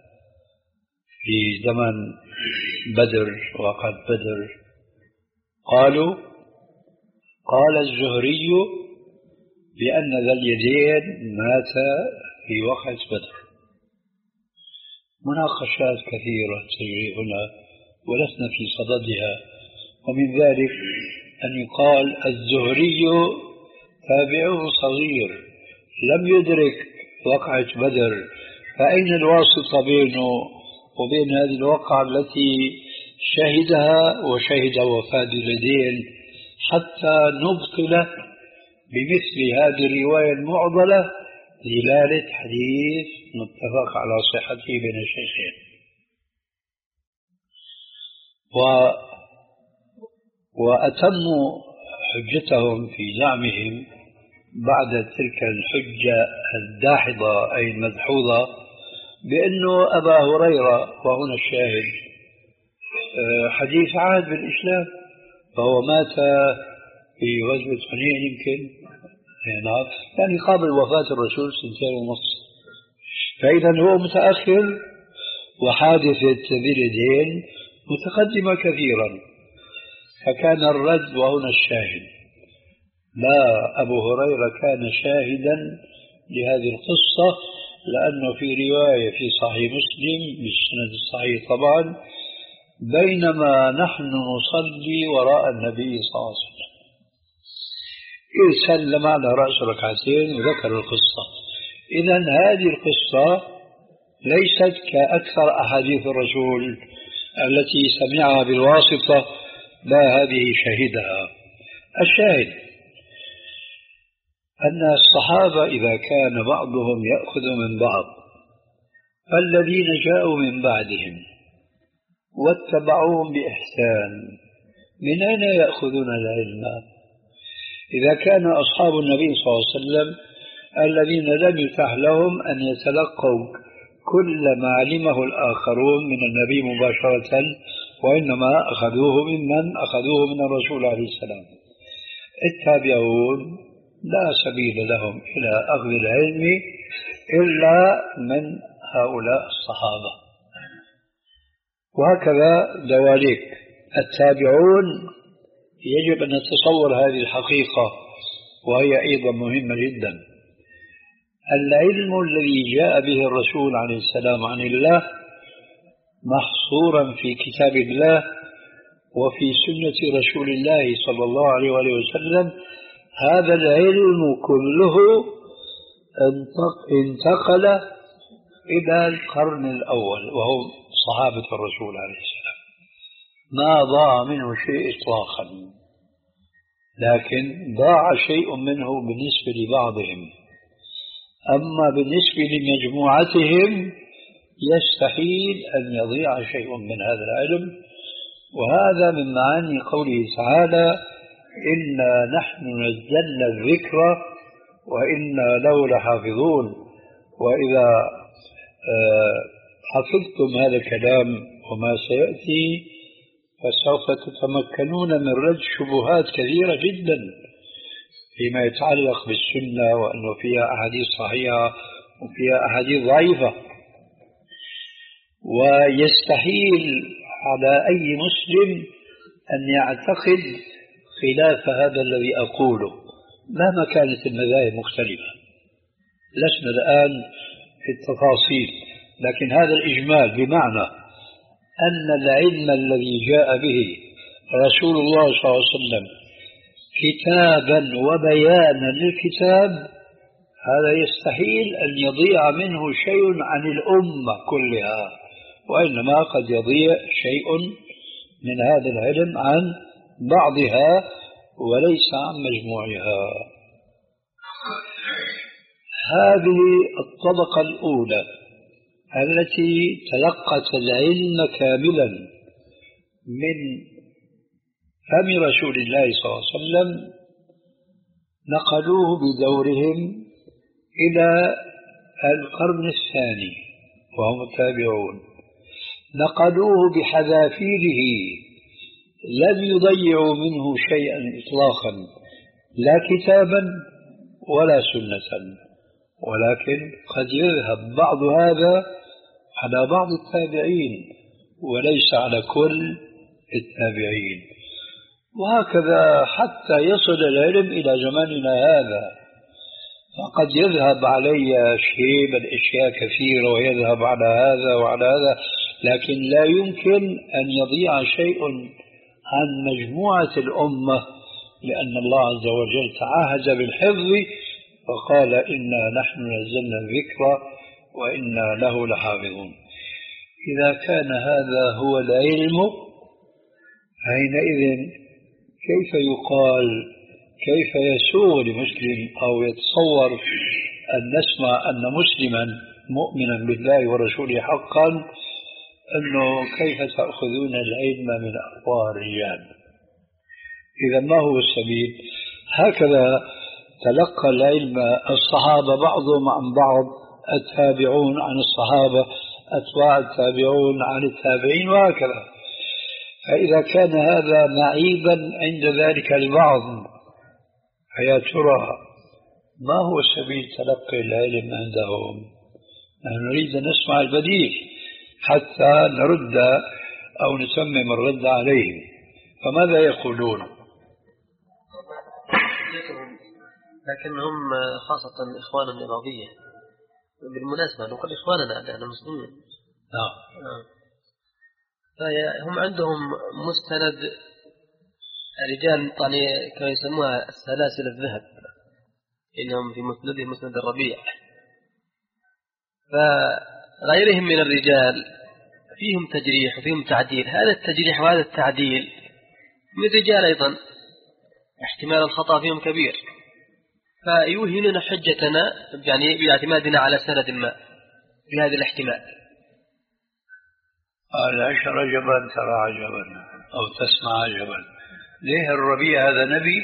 في زمن بدر وقد بدر؟ قالوا قال الزهري بأن ذا اليدين مات في وقت بدر. مناقشات كثيرة تجري هنا ولسنا في صددها، ومن ذلك أن يقال الزهري تابع صغير لم يدرك وقعة بدر، فأين الواسطة بينه وبين هذه الوقعة التي شهدها وشهد وفاة اليدين حتى نبطل بمثل هذه الرواية المعضلة دلالة حديث متفق على صحته بين الشيخين. و وأتموا حجتهم في زعمهم بعد تلك الحجة الداحضة أي المدحوظة بأنه أبا هريرة، وهنا الشاهد، حديث عهد بالإسلام، فهو مات في غزوة حنين يمكن يعني قبل وفاة الرسول سنتين ونص، فإذا هو متأخر وحادثة ذي اليدين متقدمة كثيرا. فكان الرد وهنا الشاهد، لا، أبو هريرة كان شاهدا لهذه القصة، لأنه في رواية في صحيح مسلم بالسند الصحيح طبعا بينما نحن نصلي وراء النبي صلى الله عليه وسلم إذ سلم على رأس ركعتين وذكر القصة. إذن هذه القصة ليست كأكثر أحاديث الرسول التي سمعها بالواسطة، لا، هذه شهدها. الشاهد أن الصحابة إذا كان بعضهم يأخذ من بعض فالذين جاءوا من بعدهم واتبعوهم بإحسان من أين يأخذون العلم؟ إذا كان أصحاب النبي صلى الله عليه وسلم الذين لم يتح لهم أن يتلقوا كل ما علمه الآخرون من النبي مباشرة، وإنما أخذوه ممن أخذوه من الرسول عليه السلام، التابعون لا سبيل لهم إلى أخذ العلم إلا من هؤلاء الصحابة. وهكذا دواليك التابعون يجب أن نتصور هذه الحقيقة، وهي أيضا مهمة جدا. العلم الذي جاء به الرسول عليه السلام عن الله محصورا في كتاب الله وفي سنة رسول الله صلى الله عليه وآله وسلم، هذا العلم كله انتقل إلى القرن الأول وهم صحابة الرسول عليه السلام، ما ضاع منه شيء إطلاقا، لكن ضاع شيء منه بالنسبة لبعضهم، أما بالنسبة لمجموعتهم يستحيل أن يضيع شيء من هذا العلم. وهذا من معاني قوله تعالى إنا نحن نزلنا الذكر وإنا له لحافظون. وإذا حفظتم هذا الكلام وما سيأتي فسوف تتمكنون من رد شبهات كثيرة جدا فيما يتعلق بالسنة، وأنه فيها أحاديث صحيحة وفيها أحاديث ضعيفة. ويستحيل على أي مسلم أن يعتقد خلاف هذا الذي أقوله مهما كانت المذاهب مختلفة. لسنا الآن في التفاصيل، لكن هذا الإجمال بمعنى أن العلم الذي جاء به رسول الله صلى الله عليه وسلم كتابا وبيانا للكتاب، هذا يستحيل أن يضيع منه شيء عن الأمة كلها، وإنما قد يضيع شيء من هذا العلم عن بعضها وليس عن مجموعها. هذه الطبقة الأولى التي تلقت العلم كاملا من فم رسول الله صلى الله عليه وسلم، نقلوه بدورهم إلى القرن الثاني وهم التابعون، نقلوه بحذافيره، لم يضيعوا منه شيئا إطلاقا، لا كتابا ولا سنة، ولكن قد يذهب بعض هذا على بعض التابعين وليس على كل التابعين، وهكذا حتى يصل العلم إلى زماننا هذا. فقد يذهب علي شيء من أشياء كثيرة ويذهب على هذا وعلى هذا، لكن لا يمكن أن يضيع شيء عن مجموعة الأمة، لأن الله عز وجل تعاهد بالحفظ وقال إنا نحن نزلنا الذكر وإنا له لحافظون. إذا كان هذا هو العلم حينئذ كيف يقال، كيف يسوغ لمسلم أو يتصور أن نسمع أن مسلما مؤمنا بالله ورسوله حقا أنه كيف تأخذون العلم من أفواه الرجال؟ إذا ما هو السبيل؟ هكذا تلقى العلم الصحابة بعضهم عن بعض، التابعون عن الصحابة، أتباع التابعون عن التابعين، وهكذا. فإذا كان هذا معيبا عند ذلك البعض، فيا ترى ما هو سبيل تلقي العلم عندهم؟ نحن نريد أن نسمع البديل حتى نرد أو نتمم الرد عليهم. فماذا يقولون؟ لكنهم خاصة إخواننا النظامية، بالمناسبة نقول إخواننا لأن المسلمين نعم، فهم عندهم مستند رجال يعني كانوا يسموها السلاسل الذهب، إنهم في مسندهم مسند الربيع، فغيرهم من الرجال فيهم تجريح وفيهم تعديل. هذا التجريح وهذا التعديل من رجال أيضا احتمال الخطأ فيهم كبير، فيوهنون حجتنا يعني باعتمادنا على سند ما بهذا الاحتمال. العشر عجبا ترى عجبا أو تسمع عجبا. ليه الربيع هذا نبي؟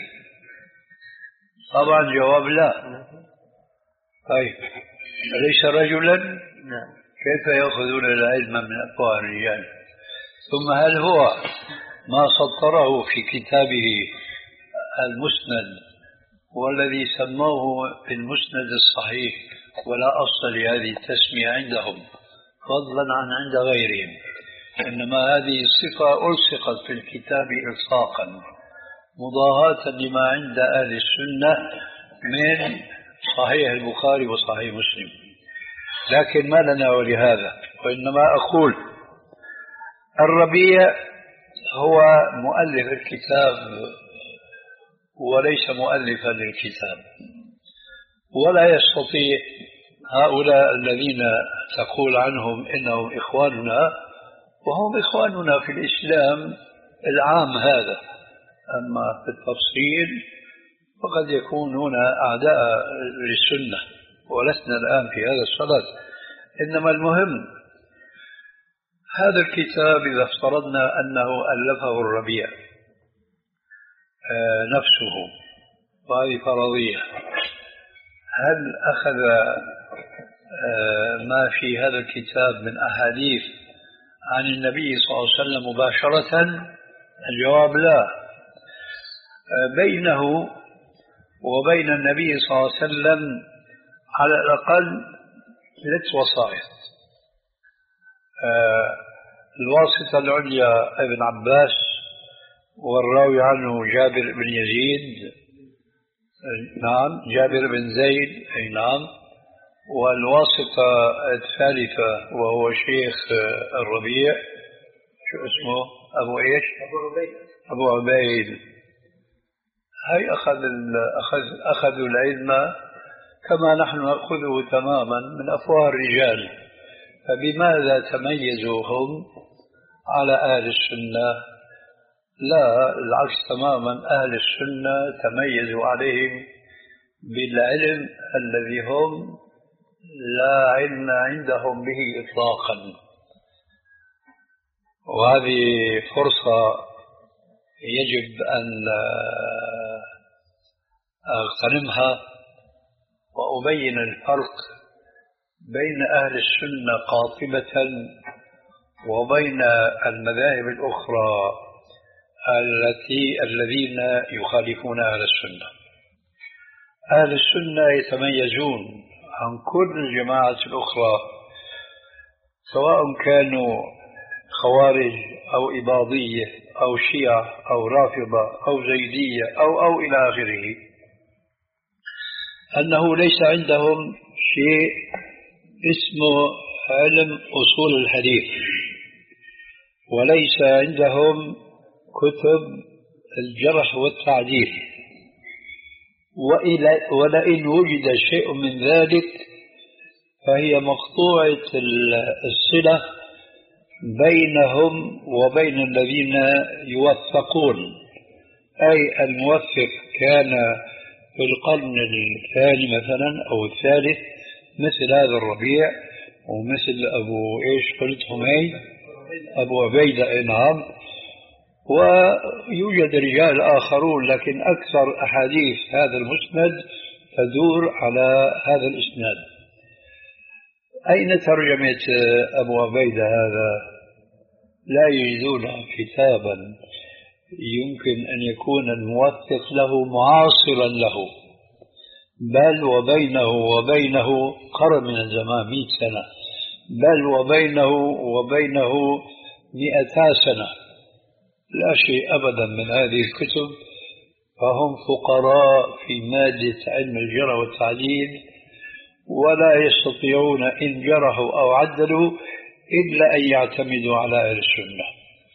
طبعا جواب لا. طيب أليس رجلا؟ نعم. كيف يأخذون العلم من أفواه الرجال؟ ثم هل هو ما سطره في كتابه المسند والذي سموه المسند الصحيح ولا أصل لهذه التسمية عندهم فضلا عن عند غيرهم، إنما هذه الصفة ألصقت في الكتاب إلصاقا مضاهاة لما عند أهل السنة من صحيح البخاري وصحيح مسلم. لكن ما لنا ولهذا، وإنما أقول الربيع هو مؤلف الكتاب وليس مؤلفا للكتاب، ولا يستطيع هؤلاء الذين تقول عنهم إنهم إخواننا، وهم إخواننا في الإسلام العام هذا، أما في التفصيل فقد يكونون أعداء للسنة، ولسنا الآن في هذا الصدد. إنما المهم هذا الكتاب إذا افترضنا أنه ألفه الربيع نفسه، وهذه فرضية، هل أخذ ما في هذا الكتاب من أحاديث عن النبي صلى الله عليه وسلم مباشرة؟ الجواب لا. بينه وبين النبي صلى الله عليه وسلم على الأقل ثلاث وسائط. الواسطة العليا ابن عباس، والراوي عنه جابر بن يزيد، نعم جابر بن زيد، أي نعم. والواسطة الثالثة وهو شيخ الربيع، شو اسمه؟ أبو إيش؟ أبو عبيد. أبو عبيد. هاي أخذ أخذ أخذوا العلم كما نحن نأخذه تماما من أفواه الرجال. فبماذا تميزوا هم على أهل السنة؟ لا، العكس تماما. أهل السنة تميزوا عليهم بالعلم الذي هم لا علم عندهم به إطلاقا، وهذه فرصة يجب أن أغتنمها وأبين الفرق بين أهل السنة قاطبة وبين المذاهب الأخرى التي الذين يخالفون أهل السنة. أهل السنة يتميزون عن كل الجماعات الأخرى، سواء كانوا خوارج أو إباضية أو شيعة أو رافضة أو زيدية أو أو إلى آخره، أنه ليس عندهم شيء اسمه علم أصول الحديث، وليس عندهم كتب الجرح والتعديل، ولئن وجد شيء من ذلك فهي مقطوعة الصلة بينهم وبين الذين يوثقون، أي الموثق كان في القرن الثاني مثلا أو الثالث مثل هذا الربيع ومثل أبو إيش قلت همي أبو عبيدة. نعم، ويوجد رجال آخرون، لكن أكثر أحاديث هذا المسند تدور على هذا الإسناد. أين ترجمة أبو عبيدة هذا؟ لا يجدون كتابا يمكن أن يكون الموثق له معاصرا له، بل وبينه وبينه قرن من الزمان، مئة سنة، بل وبينه وبينه مئتا سنة. لا شيء أبدا من هذه الكتب، فهم فقراء في مادة علم الجرح والتعديل، ولا يستطيعون إن جرحوا أو عدلوا إلا أن يعتمدوا على أهل السنة.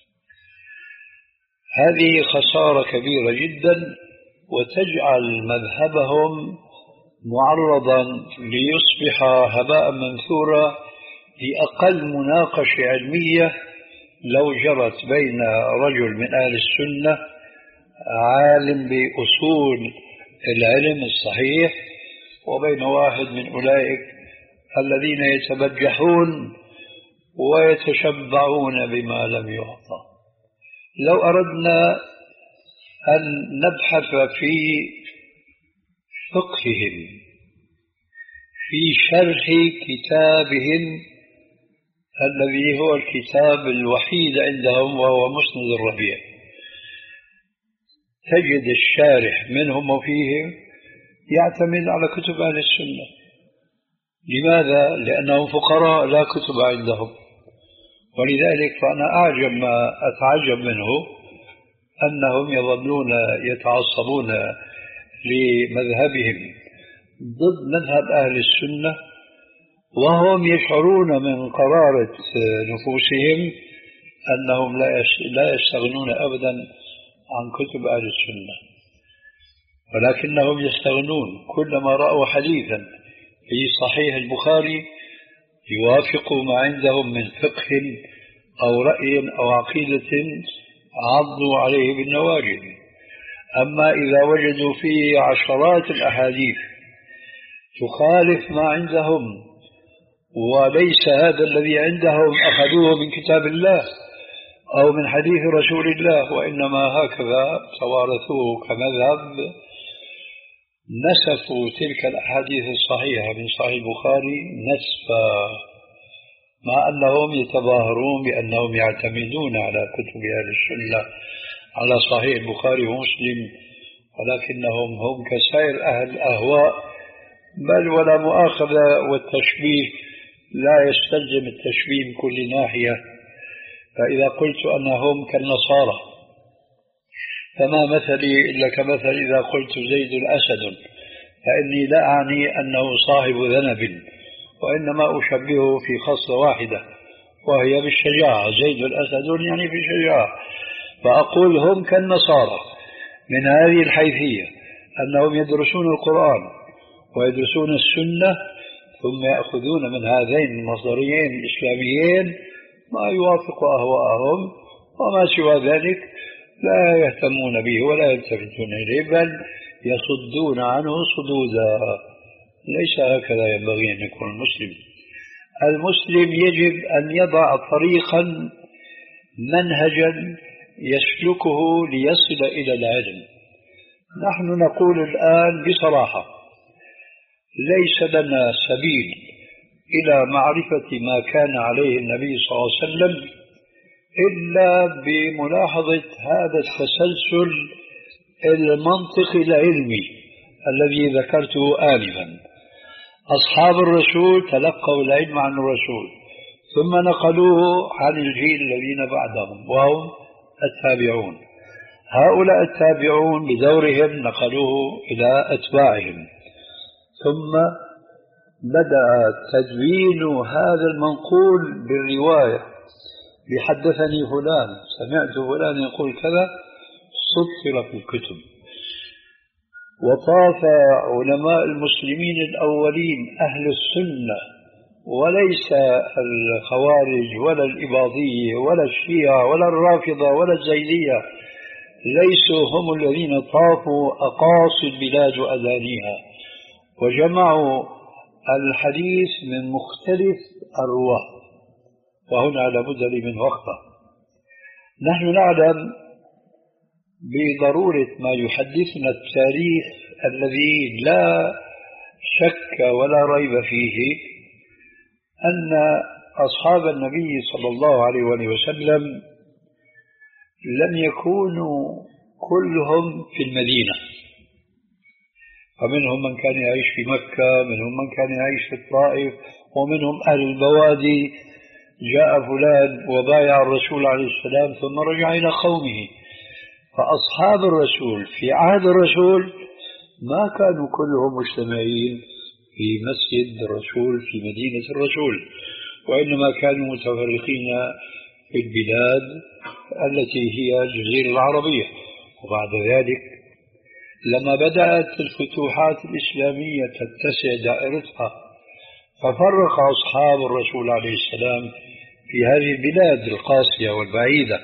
هذه خسارة كبيرة جدا، وتجعل مذهبهم معرضا ليصبح هباء منثورا لأقل مناقشة علمية لو جرت بين رجل من أهل السنة عالم بأصول العلم الصحيح وبين واحد من أولئك الذين يتبجحون ويتشبعون بما لم يعطى. لو أردنا أن نبحث في فقههم، في شرح كتابهم الذي هو الكتاب الوحيد عندهم وهو مسند الربيع، تجد الشارح منهم وفيهم يعتمد على كتب أهل السنة. لماذا؟ لأنهم فقراء لا كتب عندهم. ولذلك فأنا أعجب ما أتعجب منه أنهم يظلون يتعصبون لمذهبهم ضد مذهب أهل السنة، وهم يشعرون من قرارة نفوسهم أنهم لا يستغنون أبدا عن كتب أهل السنة، ولكنهم يستغنون كلما رأوا حديثا في صحيح البخاري يوافق ما عندهم من فقه أو رأي أو عقيدة عضوا عليه بالنواجذ. أما إذا وجدوا فيه عشرات الأحاديث تخالف ما عندهم، وليس هذا الذي عندهم أخذوه من كتاب الله أو من حديث رسول الله، وإنما هكذا توارثوه كمذهب، نسفوا تلك الأحاديث الصحيحة من صحيح البخاري نسفا، مع أنهم يتظاهرون بأنهم يعتمدون على كتب أهل السنة على صحيح البخاري ومسلم، ولكنهم هم كسائر أهل الأهواء، بل ولا مؤاخذة، والتشبيه لا يستلزم التشبيه من كل ناحية. فإذا قلت أنهم كالنصارى فما مثلي إلا كمثل إذا قلت زيد أسد، فإني لا أعني أنه صاحب ذنب، وإنما أشبهه في خصلة واحدة وهي بالشجاعة. زيد الأسد يعني في الشجاعة. فأقول هم كالنصارى من هذه الحيثية، أنهم يدرسون القرآن ويدرسون السنة، ثم يأخذون من هذين المصدرين الإسلاميين ما يوافق أهواءهم، وما سوى ذلك لا يهتمون به ولا يلتفتون إليه، بل يصدون عنه صدودا. ليس هكذا ينبغي أن يكون المسلم. المسلم يجب أن يضع طريقا منهجا يسلكه ليصل إلى العلم. نحن نقول الآن بصراحة ليس لنا سبيل إلى معرفة ما كان عليه النبي صلى الله عليه وسلم إلا بملاحظة هذا التسلسل المنطقي العلمي الذي ذكرته آنفا. أصحاب الرسول تلقوا العلم عن الرسول ثم نقلوه عن الجيل الذين بعدهم وهم التابعون. هؤلاء التابعون بدورهم نقلوه إلى أتباعهم، ثم بدأ تدوين هذا المنقول بالرواية، بحدثني فلان، سمعت فلان يقول كذا، سطر في الكتب. وطاف علماء المسلمين الأولين أهل السنة، وليس الخوارج ولا الإباضية ولا الشيعة ولا الرافضة ولا الزيدية، ليسوا هم الذين طافوا أقاصي البلاد وأذانيها وجمعوا الحديث من مختلف الرواة، وهنا لابد لي من وقفة. نحن نعلم بضرورة ما يحدثنا التاريخ الذي لا شك ولا ريب فيه أن أصحاب النبي صلى الله عليه وسلم لم يكونوا كلهم في المدينة، فمنهم من كان يعيش في مكة، منهم من كان يعيش في الطائف، ومنهم أهل البوادي. جاء فلان وبايع الرسول عليه السلام ثم رجع إلى قومه. فأصحاب الرسول في عهد الرسول ما كانوا كلهم مجتمعين في مسجد الرسول في مدينة الرسول، وإنما كانوا متفرقين في البلاد التي هي الجزيرة العربية. وبعد ذلك لما بدأت الفتوحات الإسلامية تتسع دائرتها، ففرق أصحاب الرسول عليه السلام في هذه البلاد القاسية والبعيدة.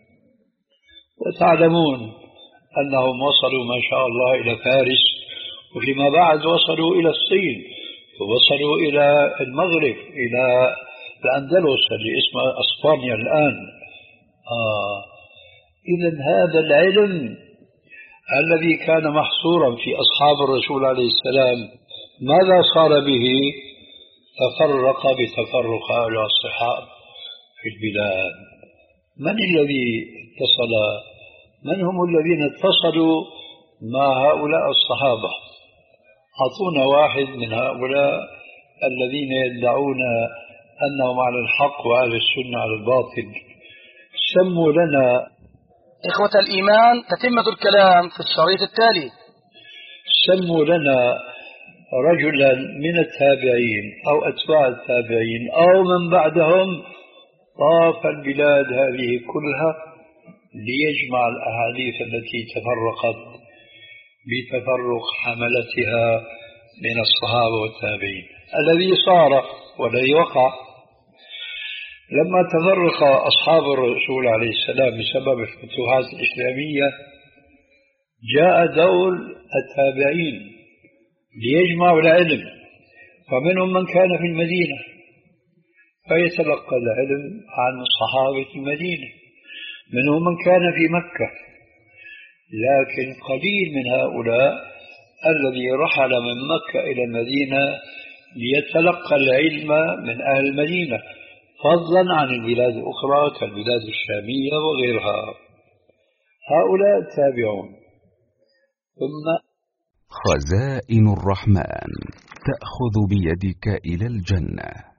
وتعلمون أنهم وصلوا ما شاء الله إلى فارس، وفيما بعد وصلوا إلى الصين، ووصلوا إلى المغرب، إلى الأندلس اللي اسمها أسبانيا الآن. آه إذن هذا العلم الذي كان محصورا في أصحاب الرسول عليه السلام ماذا صار به؟ تفرق بتفرق أهل الصحاب في البلاد. من الذي اتصل؟ من هم الذين اتصلوا مع هؤلاء الصحابة؟ أعطونا واحد من هؤلاء الذين يدعون أنهم على الحق وأهل السنة على الباطل. سموا لنا. إخوة الإيمان، تتمة الكلام في الشريط التالي. سموا لنا رجلا من التابعين أو أتباع التابعين أو من بعدهم طاف البلاد هذه كلها ليجمع الأحاديث التي تفرقت بتفرق حملتها من الصحابة والتابعين. الذي صار والذي وقع لما تفرق أصحاب الرسول عليه السلام بسبب الفتوحات الإسلامية، جاء دور التابعين ليجمعوا العلم، فمنهم من كان في المدينة فيتلقى العلم عن صحابة المدينة، منهم من كان في مكة، لكن قليل من هؤلاء الذي رحل من مكة إلى المدينة ليتلقى العلم من أهل المدينة، فضلا عن البلاد الأخرى كالبلاد الشامية وغيرها. هؤلاء التابعون. ثم خزائن الرحمن تأخذ بيدك إلى الجنة.